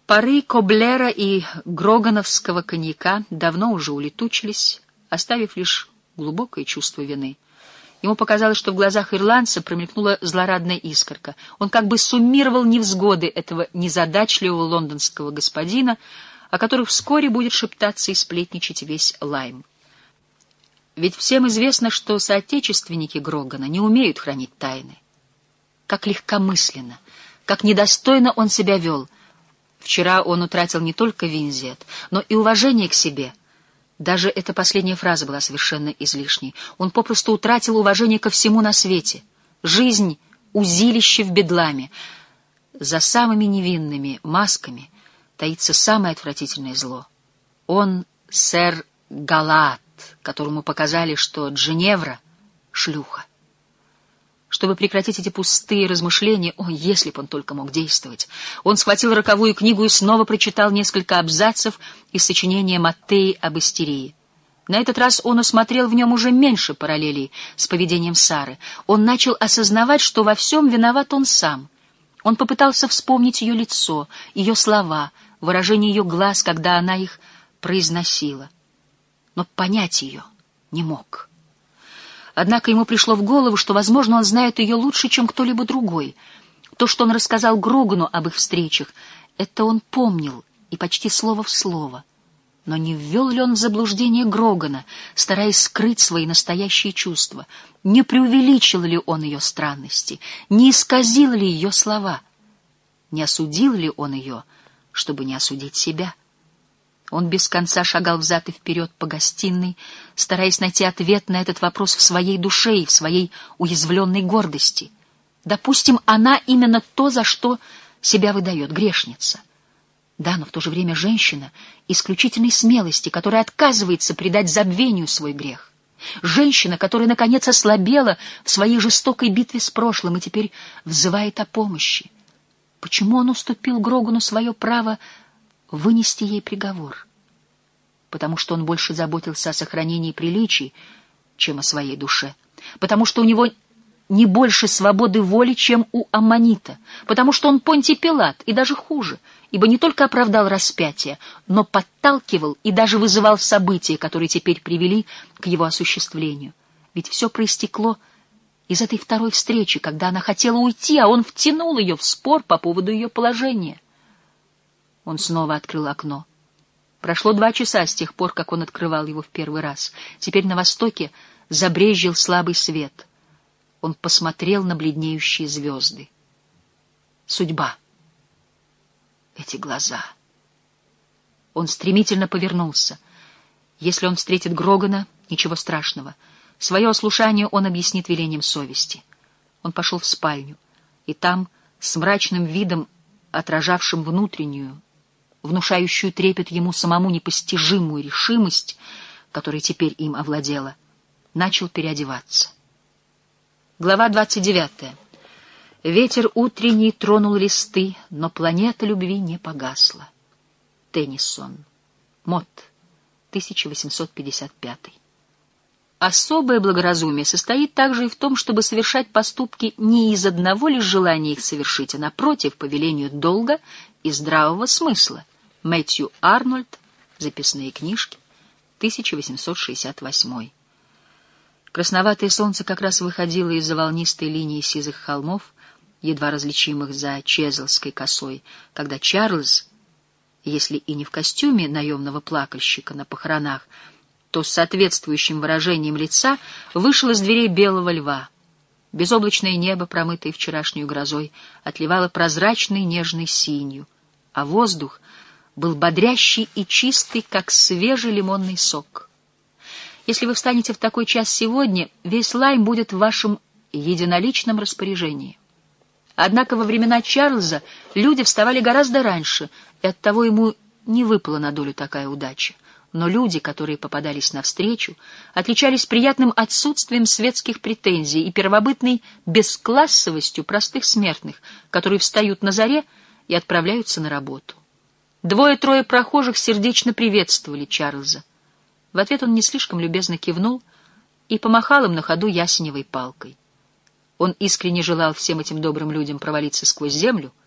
Пары Коблера и грогановского коньяка давно уже улетучились, оставив лишь глубокое чувство вины. Ему показалось, что в глазах ирландца промелькнула злорадная искорка. Он как бы суммировал невзгоды этого незадачливого лондонского господина, о которых вскоре будет шептаться и сплетничать весь Лайм. Ведь всем известно, что соотечественники Грогана не умеют хранить тайны. Как легкомысленно, как недостойно он себя вел. Вчера он утратил не только Винзет, но и уважение к себе. Даже эта последняя фраза была совершенно излишней. Он попросту утратил уважение ко всему на свете. Жизнь — узилище в бедламе. За самыми невинными масками таится самое отвратительное зло. Он — сэр Галаат, которому показали, что Джиневра — шлюха. Чтобы прекратить эти пустые размышления, если б он только мог действовать, он схватил роковую книгу и снова прочитал несколько абзацев из сочинения Маттеи об истерии. На этот раз он усмотрел в нем уже меньше параллелей с поведением Сары. Он начал осознавать, что во всем виноват он сам. Он попытался вспомнить ее лицо, ее слова, выражение ее глаз, когда она их произносила. Но понять ее не мог. Однако ему пришло в голову, что, возможно, он знает ее лучше, чем кто-либо другой. То, что он рассказал Грогану об их встречах, это он помнил, и почти слово в слово. Но не ввел ли он в заблуждение Грогана, стараясь скрыть свои настоящие чувства? Не преувеличил ли он ее странности? Не исказил ли ее слова? Не осудил ли он ее, чтобы не осудить себя? Он без конца шагал взад и вперед по гостиной, стараясь найти ответ на этот вопрос в своей душе и в своей уязвленной гордости. Допустим, она именно то, за что себя выдает, грешница. Да, но в то же время женщина исключительной смелости, которая отказывается предать забвению свой грех. Женщина, которая, наконец, ослабела в своей жестокой битве с прошлым и теперь взывает о помощи. Почему он уступил Грогану свое право вынести ей приговор? Потому что он больше заботился о сохранении приличий, чем о своей душе. Потому что у него не больше свободы воли, чем у Аммонита. Потому что он Понтий Пилат, и даже хуже, ибо не только оправдал распятие, но подталкивал и даже вызывал события, которые теперь привели к его осуществлению. Ведь все проистекло из этой второй встречи, когда она хотела уйти, а он втянул ее в спор по поводу ее положения. Он снова открыл окно. Прошло 2 часа с тех пор, как он открывал его в первый раз. Теперь на востоке забрезжил слабый свет. Он посмотрел на бледнеющие звезды. Судьба. Эти глаза. Он стремительно повернулся. Если он встретит Грогана, ничего страшного. Свое ослушание он объяснит велением совести. Он пошел в спальню, и там, с мрачным видом, отражавшим внутреннюю, внушающую трепет ему самому непостижимую решимость, которая теперь им овладела, начал переодеваться. Глава 29. Ветер утренний тронул листы, но планета любви не погасла. Теннисон. Мот. 1855. Особое благоразумие состоит также и в том, чтобы совершать поступки не из одного лишь желания их совершить, а напротив, по велению долга и здравого смысла. Мэтью Арнольд. Записные книжки. 1868. Красноватое солнце как раз выходило из-за волнистой линии сизых холмов, едва различимых за Чезлской косой, когда Чарльз, если и не в костюме наемного плакальщика на похоронах, то с соответствующим выражением лица вышел из дверей белого льва. Безоблачное небо, промытое вчерашней грозой, отливало прозрачной нежной синью, а воздух был бодрящий и чистый, как свежий лимонный сок. Если вы встанете в такой час сегодня, весь Лайм будет в вашем единоличном распоряжении. Однако во времена Чарльза люди вставали гораздо раньше, и оттого ему не выпала на долю такая удача. Но люди, которые попадались навстречу, отличались приятным отсутствием светских претензий и первобытной бесклассовостью простых смертных, которые встают на заре и отправляются на работу. 2-3 прохожих сердечно приветствовали Чарльза. В ответ он не слишком любезно кивнул и помахал им на ходу ясеневой палкой. Он искренне желал всем этим добрым людям провалиться сквозь землю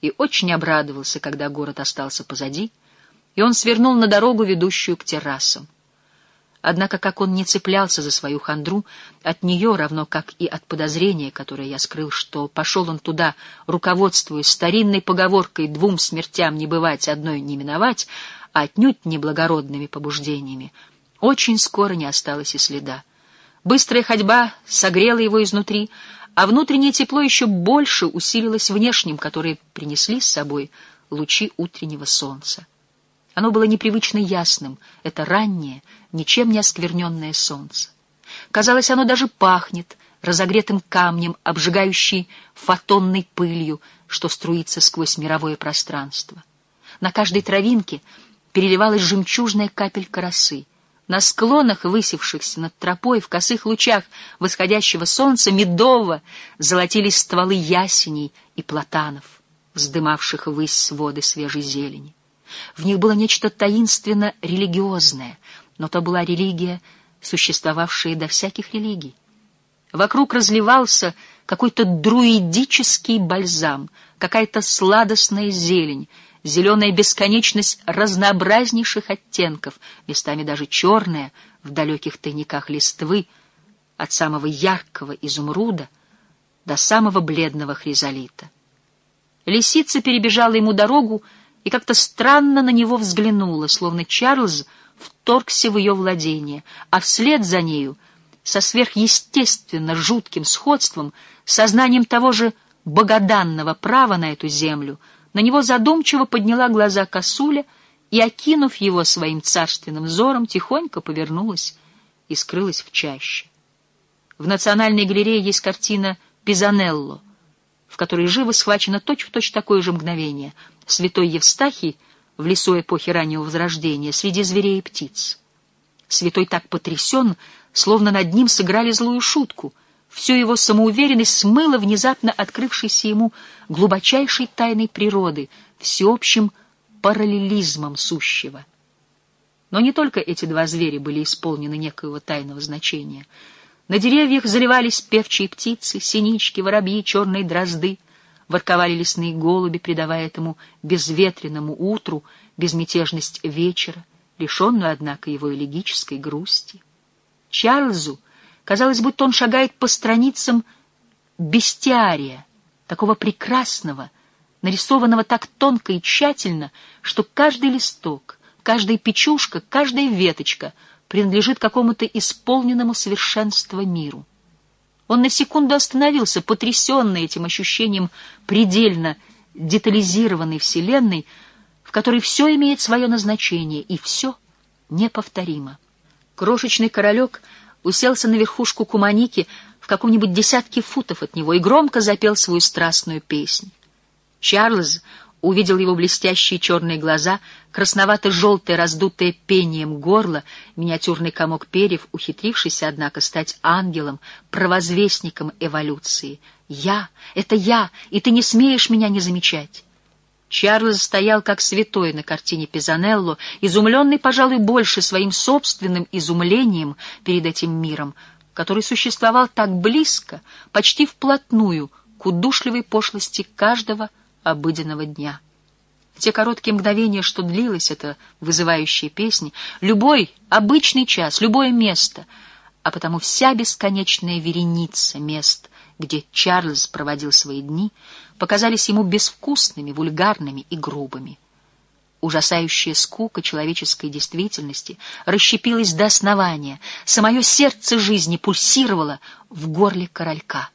и очень обрадовался, когда город остался позади, и он свернул на дорогу, ведущую к террасам. Однако, как он не цеплялся за свою хандру, от нее, равно как и от подозрения, которое я скрыл, что пошел он туда, руководствуясь старинной поговоркой «двум смертям не бывать, одной не миновать», а отнюдь неблагородными побуждениями, очень скоро не осталось и следа. Быстрая ходьба согрела его изнутри, а внутреннее тепло еще больше усилилось внешним, которые принесли с собой лучи утреннего солнца. Оно было непривычно ясным, это раннее, ничем не оскверненное солнце. Казалось, оно даже пахнет разогретым камнем, обжигающей фотонной пылью, что струится сквозь мировое пространство. На каждой травинке переливалась жемчужная капелька росы. На склонах, высевшихся над тропой, в косых лучах восходящего солнца, медово золотились стволы ясеней и платанов, вздымавших ввысь своды свежей зелени. В них было нечто таинственно религиозное, но то была религия, существовавшая до всяких религий. Вокруг разливался какой-то друидический бальзам, какая-то сладостная зелень, зеленая бесконечность разнообразнейших оттенков, местами даже черная, в далеких тайниках листвы, от самого яркого изумруда до самого бледного хризолита. Лисица перебежала ему дорогу и как-то странно на него взглянула, словно Чарльз вторгся в ее владение, а вслед за нею, со сверхъестественно жутким сходством, сознанием того же богоданного права на эту землю, на него задумчиво подняла глаза косуля и, окинув его своим царственным взором, тихонько повернулась и скрылась в чаще. В Национальной галерее есть картина «Пизанелло», в которой живо схвачено точь-в-точь такое же мгновение — святой Евстахий в лесу эпохи раннего Возрождения среди зверей и птиц. Святой так потрясен, словно над ним сыграли злую шутку. Всю его самоуверенность смыло внезапно открывшейся ему глубочайшей тайной природы, всеобщим параллелизмом сущего. Но не только эти два зверя были исполнены некоего тайного значения. На деревьях заливались певчие птицы, синички, воробьи, черные дрозды, ворковали лесные голуби, придавая этому безветренному утру безмятежность вечера, лишенную, однако, его элегической грусти. Чарльзу казалось, будто он шагает по страницам бестиария, такого прекрасного, нарисованного так тонко и тщательно, что каждый листок, каждая печушка, каждая веточка принадлежит какому-то исполненному совершенства миру. Он на секунду остановился, потрясенный этим ощущением предельно детализированной вселенной, в которой все имеет свое назначение, и все неповторимо. Крошечный королек уселся на верхушку куманики в каком-нибудь десятке футов от него и громко запел свою страстную песнь. Чарльз увидел его блестящие черные глаза, красновато-желтое, раздутое пением горло, миниатюрный комок перьев, ухитрившийся, однако, стать ангелом, провозвестником эволюции. Это я, и ты не смеешь меня не замечать. Чарльз стоял как святой на картине Пизанелло, изумленный, пожалуй, больше своим собственным изумлением перед этим миром, который существовал так близко, почти вплотную к удушливой пошлости каждого обыденного дня. В те короткие мгновения, что длилась эта вызывающая песня, любой обычный час, любое место, а потому вся бесконечная вереница мест, где Чарльз проводил свои дни, показались ему безвкусными, вульгарными и грубыми. Ужасающая скука человеческой действительности расщепилась до основания, самое сердце жизни пульсировало в горле королька.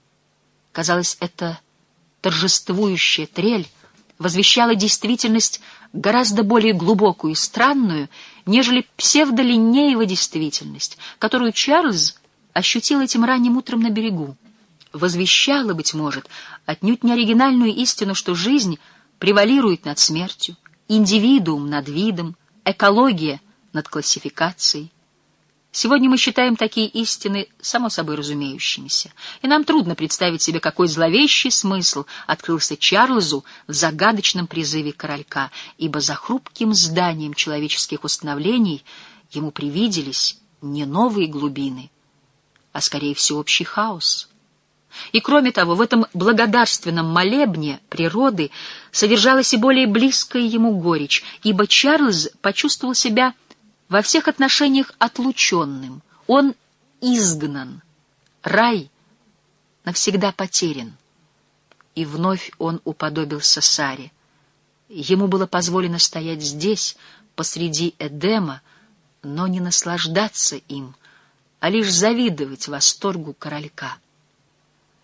Казалось, это торжествующая трель возвещала действительность гораздо более глубокую и странную, нежели псевдолинеева действительность, которую Чарльз ощутил этим ранним утром на берегу. Возвещала, быть может, отнюдь не оригинальную истину, что жизнь превалирует над смертью, индивидуум над видом, экология над классификацией. Сегодня мы считаем такие истины само собой разумеющимися, и нам трудно представить себе, какой зловещий смысл открылся Чарльзу в загадочном призыве королька, ибо за хрупким зданием человеческих установлений ему привиделись не новые глубины, а скорее всеобщий хаос. И кроме того, в этом благодарственном молебне природы содержалась и более близкая ему горечь, ибо Чарльз почувствовал себя во всех отношениях отлученным. Он изгнан, рай навсегда потерян. И вновь он уподобился Саре. Ему было позволено стоять здесь, посреди Эдема, но не наслаждаться им, а лишь завидовать восторгу королька.